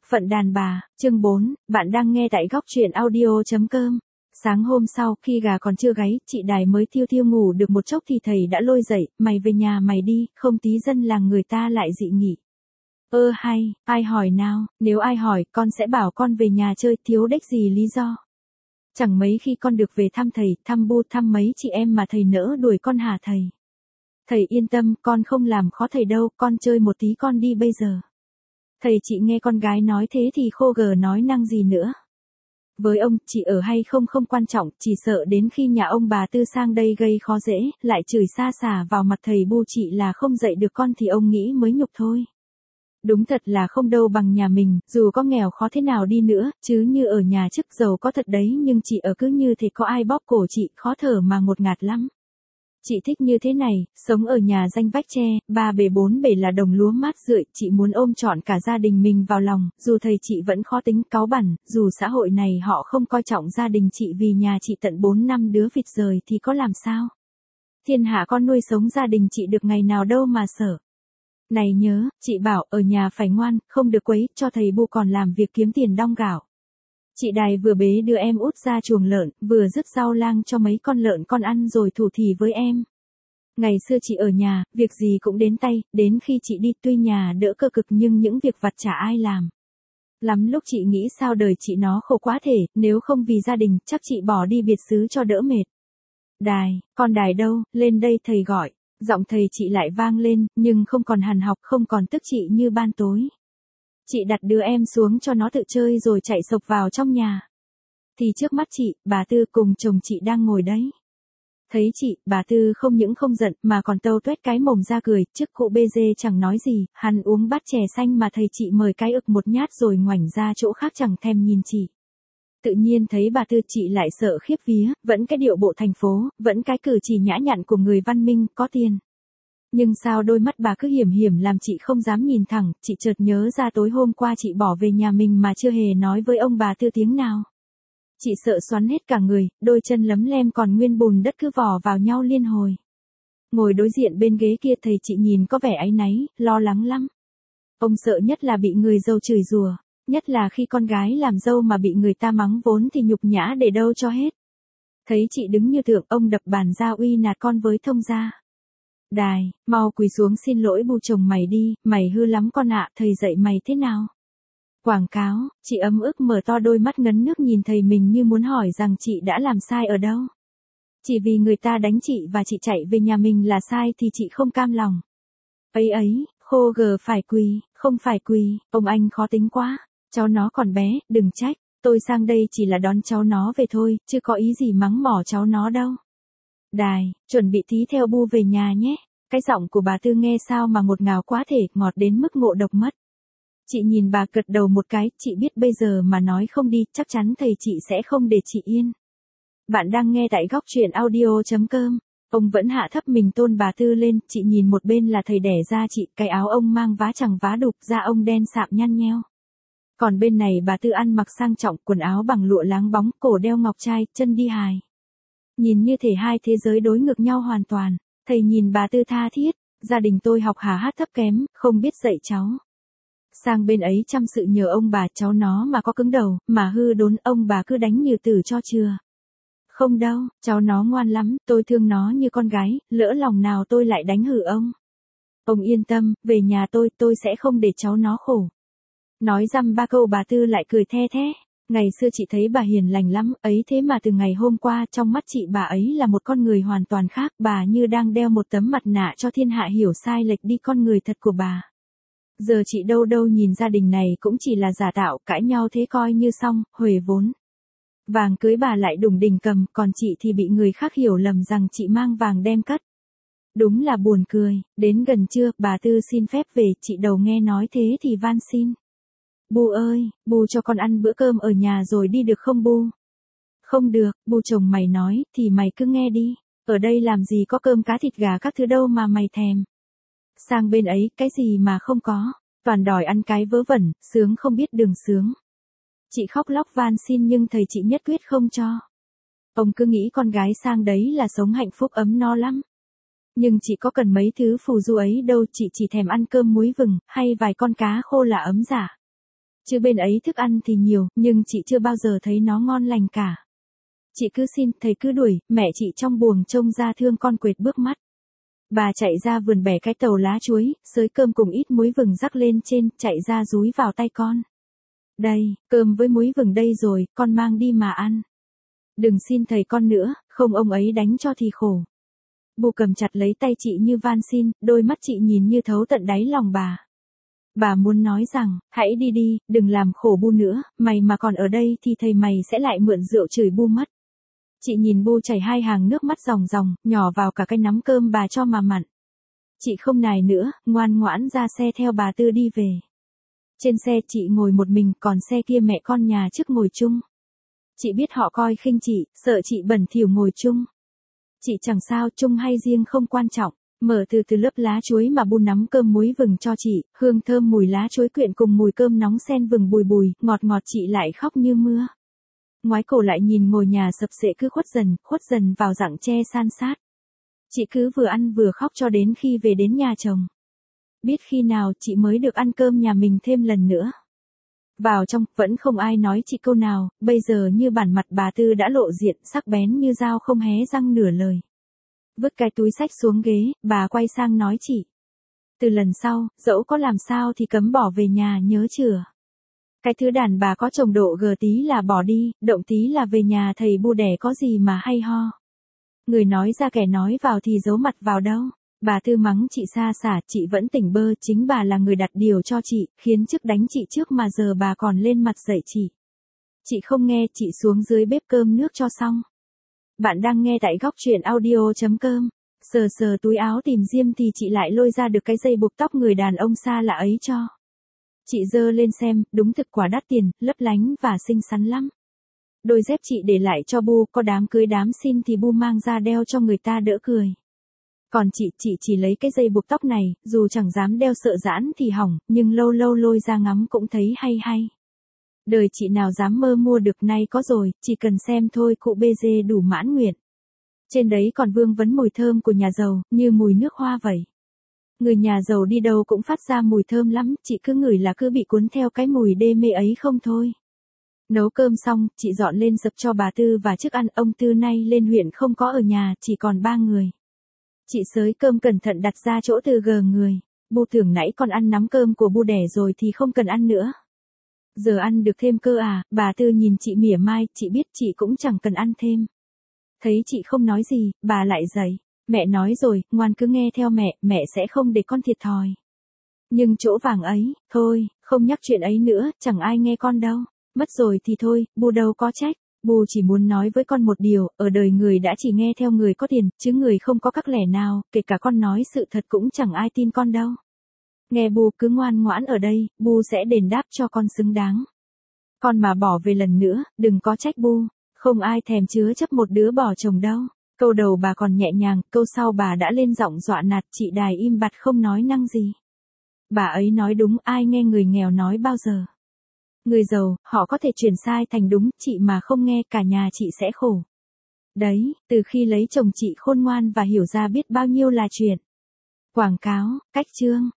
Phận đàn bà, chương 4, bạn đang nghe tại góc truyện audio.com. Sáng hôm sau, khi gà còn chưa gáy, chị Đài mới thiêu thiêu ngủ được một chốc thì thầy đã lôi dậy, mày về nhà mày đi, không tí dân làng người ta lại dị nghị. Hay, ai hỏi nào, nếu ai hỏi, con sẽ bảo con về nhà chơi, thiếu đếch gì lý do. Chẳng mấy khi con được về thăm thầy, thăm bu, thăm mấy chị em mà thầy nỡ đuổi con hả thầy. Thầy yên tâm, con không làm khó thầy đâu, con chơi một tí con đi bây giờ. Thầy chị nghe con gái nói thế thì khô gờ nói năng gì nữa. Với ông, chị ở hay không không quan trọng, chỉ sợ đến khi nhà ông bà Tư sang đây gây khó dễ, lại chửi xa xả vào mặt thầy bu chị là không dạy được con thì ông nghĩ mới nhục thôi. Đúng thật là không đâu bằng nhà mình, dù có nghèo khó thế nào đi nữa, chứ như ở nhà chức giàu có thật đấy nhưng chị ở cứ như thế có ai bóp cổ chị, khó thở mà ngột ngạt lắm. Chị thích như thế này, sống ở nhà danh vách tre, 3 bề 4 bề là đồng lúa mát rượi, chị muốn ôm trọn cả gia đình mình vào lòng, dù thầy chị vẫn khó tính, cáu bẳn, dù xã hội này họ không coi trọng gia đình chị vì nhà chị tận 4 năm đứa vịt rời thì có làm sao? Thiên hạ con nuôi sống gia đình chị được ngày nào đâu mà sợ. Này nhớ, chị bảo ở nhà phải ngoan, không được quấy, cho thầy bu còn làm việc kiếm tiền đong gạo. Chị Đài vừa bế đưa em út ra chuồng lợn, vừa rứt rau lang cho mấy con lợn con ăn rồi thủ thỉ với em. Ngày xưa chị ở nhà, việc gì cũng đến tay, đến khi chị đi tuy nhà đỡ cơ cực nhưng những việc vặt chả ai làm. Lắm lúc chị nghĩ sao đời chị nó khổ quá thể, nếu không vì gia đình, chắc chị bỏ đi biệt xứ cho đỡ mệt. Đài, con Đài đâu, lên đây thầy gọi. Giọng thầy chị lại vang lên, nhưng không còn hằn học, không còn tức chị như ban tối. Chị đặt đứa em xuống cho nó tự chơi rồi chạy sộc vào trong nhà. Thì trước mắt chị, bà Tư cùng chồng chị đang ngồi đấy. Thấy chị, bà Tư không những không giận mà còn tâu tuét cái mồm ra cười, trước cụ bê dê chẳng nói gì, hắn uống bát chè xanh mà thầy chị mời cái ực một nhát rồi ngoảnh ra chỗ khác chẳng thèm nhìn chị. Tự nhiên thấy bà Tư chị lại sợ khiếp vía, vẫn cái điệu bộ thành phố, vẫn cái cử chỉ nhã nhặn của người văn minh, có tiền. Nhưng sao đôi mắt bà cứ hiểm hiểm làm chị không dám nhìn thẳng, chị chợt nhớ ra tối hôm qua chị bỏ về nhà mình mà chưa hề nói với ông bà Tư tiếng nào. Chị sợ xoắn hết cả người, đôi chân lấm lem còn nguyên bùn đất cứ vò vào nhau liên hồi. Ngồi đối diện bên ghế kia thầy chị nhìn có vẻ áy náy, lo lắng lắm. Ông sợ nhất là bị người dâu chửi rủa, nhất là khi con gái làm dâu mà bị người ta mắng vốn thì nhục nhã để đâu cho hết. Thấy chị đứng như tượng, ông đập bàn ra uy nạt con với thông gia. Đài, mau quỳ xuống xin lỗi bu chồng mày đi, mày hư lắm con ạ, thầy dạy mày thế nào? Quảng cáo, chị ấm ức mở to đôi mắt ngấn nước nhìn thầy mình như muốn hỏi rằng chị đã làm sai ở đâu. Chỉ vì người ta đánh chị và chị chạy về nhà mình là sai thì chị không cam lòng. Ấy, khô gờ phải quỳ, không phải quỳ, ông anh khó tính quá, cháu nó còn bé, đừng trách, tôi sang đây chỉ là đón cháu nó về thôi, chứ có ý gì mắng mỏ cháu nó đâu. Đài, chuẩn bị tí theo bu về nhà nhé. Cái giọng của bà Tư nghe sao mà ngọt ngào quá thể, ngọt đến mức ngộ độc mất. Chị nhìn bà gật đầu một cái, chị biết bây giờ mà nói không đi, chắc chắn thầy chị sẽ không để chị yên. Bạn đang nghe tại góc truyện audio.com. Ông vẫn hạ thấp mình tôn bà Tư lên, chị nhìn một bên là thầy đẻ ra chị, cái áo ông mang vá chẳng vá đục, da ông đen sạm nhăn nheo. Còn bên này bà Tư ăn mặc sang trọng, quần áo bằng lụa láng bóng, cổ đeo ngọc trai, chân đi hài. Nhìn như thể hai thế giới đối ngược nhau hoàn toàn. Thầy nhìn bà Tư tha thiết, gia đình tôi học hà hát thấp kém, không biết dạy cháu. Sang bên ấy chăm sự nhờ ông bà, cháu nó mà có cứng đầu, mà hư đốn, ông bà cứ đánh như tử cho chừa. Không đâu, cháu nó ngoan lắm, tôi thương nó như con gái, lỡ lòng nào tôi lại đánh hử ông. Ông yên tâm, về nhà tôi sẽ không để cháu nó khổ. Nói dăm ba câu bà Tư lại cười the thé. Ngày xưa chị thấy bà hiền lành lắm, ấy thế mà từ ngày hôm qua trong mắt chị bà ấy là một con người hoàn toàn khác, bà như đang đeo một tấm mặt nạ cho thiên hạ hiểu sai lệch đi con người thật của bà. Giờ chị đâu nhìn gia đình này cũng chỉ là giả tạo, cãi nhau thế coi như xong, huề vốn. Vàng cưới bà lại đủng đỉnh cầm, còn chị thì bị người khác hiểu lầm rằng chị mang vàng đem cất. Đúng là buồn cười, đến gần trưa, bà Tư xin phép về, chị đầu nghe nói thế thì van xin. Bu ơi, bu cho con ăn bữa cơm ở nhà rồi đi được không bu? Không được, bu chồng mày nói, thì mày cứ nghe đi, ở đây làm gì có cơm cá thịt gà các thứ đâu mà mày thèm. Sang bên ấy, cái gì mà không có, toàn đòi ăn cái vớ vẩn, sướng không biết đường sướng. Chị khóc lóc van xin nhưng thầy chị nhất quyết không cho. Ông cứ nghĩ con gái sang đấy là sống hạnh phúc ấm no lắm. Nhưng chị có cần mấy thứ phù du ấy đâu, chị chỉ thèm ăn cơm muối vừng, hay vài con cá khô là ấm dạ. Chứ bên ấy thức ăn thì nhiều, nhưng chị chưa bao giờ thấy nó ngon lành cả. Chị cứ xin, thầy cứ đuổi, mẹ chị trong buồng trông ra thương con quệt bước mắt. Bà chạy ra vườn bẻ cái tàu lá chuối, xới cơm cùng ít muối vừng rắc lên trên, chạy ra dúi vào tay con. Đây, cơm với muối vừng đây rồi, con mang đi mà ăn. Đừng xin thầy con nữa, không ông ấy đánh cho thì khổ. Bu cầm chặt lấy tay chị như van xin, đôi mắt chị nhìn như thấu tận đáy lòng bà. Bà muốn nói rằng, hãy đi đi, đừng làm khổ Bu nữa, mày mà còn ở đây thì thầy mày sẽ lại mượn rượu chửi Bu mất. Chị nhìn Bu chảy hai hàng nước mắt ròng ròng, nhỏ vào cả cái nắm cơm bà cho mà mặn. Chị không nài nữa, ngoan ngoãn ra xe theo bà Tư đi về. Trên xe chị ngồi một mình, còn xe kia mẹ con nhà trước ngồi chung. Chị biết họ coi khinh chị, sợ chị bẩn thỉu ngồi chung. Chị chẳng sao, chung hay riêng không quan trọng. Mở từ từ lớp lá chuối mà Bu nắm cơm muối vừng cho chị, hương thơm mùi lá chuối quyện cùng mùi cơm nóng xen vừng bùi bùi, ngọt ngọt chị lại khóc như mưa. Ngoái cổ lại nhìn ngôi nhà sập sệ cứ khuất dần vào rặng tre san sát. Chị cứ vừa ăn vừa khóc cho đến khi về đến nhà chồng. Biết khi nào chị mới được ăn cơm nhà mình thêm lần nữa. Vào trong, vẫn không ai nói chị câu nào, bây giờ như bản mặt bà Tư đã lộ diện, sắc bén như dao không hé răng nửa lời. Vứt cái túi xách xuống ghế, bà quay sang nói chị. Từ lần sau, dẫu có làm sao thì cấm bỏ về nhà nhớ chưa? Cái thứ đàn bà có chồng độ gờ tí là bỏ đi, động tí là về nhà thầy Bu đẻ có gì mà hay ho. Người nói ra kẻ nói vào thì giấu mặt vào đâu. Bà Tư mắng chị xa xả, chị vẫn tỉnh bơ, chính bà là người đặt điều cho chị, khiến chức đánh chị trước mà giờ bà còn lên mặt dạy chị. Chị không nghe, chị xuống dưới bếp cơm nước cho xong. Bạn đang nghe tại góc truyện audio.com. Sờ sờ túi áo tìm diêm thì chị lại lôi ra được cái dây buộc tóc người đàn ông xa lạ ấy cho. Chị giơ lên xem, đúng thực quả đắt tiền, lấp lánh và xinh xắn lắm. Đôi dép chị để lại cho Bu, có đám cưới đám xin thì Bu mang ra đeo cho người ta đỡ cười. Còn chị chỉ lấy cái dây buộc tóc này, dù chẳng dám đeo sợ giãn thì hỏng, nhưng lâu lâu lôi ra ngắm cũng thấy hay hay. Đời chị nào dám mơ mua được, nay có rồi, chỉ cần xem thôi cụ bê dê đủ mãn nguyện. Trên đấy còn vương vấn mùi thơm của nhà giàu, như mùi nước hoa vậy. Người nhà giàu đi đâu cũng phát ra mùi thơm lắm, chị cứ ngửi là cứ bị cuốn theo cái mùi đê mê ấy không thôi. Nấu cơm xong, chị dọn lên dập cho bà Tư và trước ăn, ông Tư nay lên huyện không có ở nhà, chỉ còn 3 người. Chị xới cơm cẩn thận đặt ra chỗ từ gờ người. Bu tưởng nãy còn ăn nắm cơm của Bu đẻ rồi thì không cần ăn nữa. Giờ ăn được thêm cơ à? Bà Tư nhìn chị mỉa mai, chị biết chị cũng chẳng cần ăn thêm. Thấy chị không nói gì, bà lại dạy. Mẹ nói rồi, ngoan cứ nghe theo mẹ sẽ không để con thiệt thòi. Nhưng chỗ vàng ấy, thôi, không nhắc chuyện ấy nữa, chẳng ai nghe con đâu. Mất rồi thì thôi, Bu đâu có trách. Bu chỉ muốn nói với con một điều, ở đời người đã chỉ nghe theo người có tiền, chứ người không có các lẻ nào, kể cả con nói sự thật cũng chẳng ai tin con đâu. Nghe Bu cứ ngoan ngoãn ở đây, Bu sẽ đền đáp cho con xứng đáng. Con mà bỏ về lần nữa, đừng có trách Bu, không ai thèm chứa chấp một đứa bỏ chồng đâu. Câu đầu bà còn nhẹ nhàng, câu sau bà đã lên giọng dọa nạt, chị đài im bặt không nói năng gì. Bà ấy nói đúng, ai nghe người nghèo nói bao giờ. Người giàu, họ có thể chuyển sai thành đúng, chị mà không nghe cả nhà chị sẽ khổ. Đấy, từ khi lấy chồng chị khôn ngoan và hiểu ra biết bao nhiêu là chuyện. Quảng cáo, cách chương.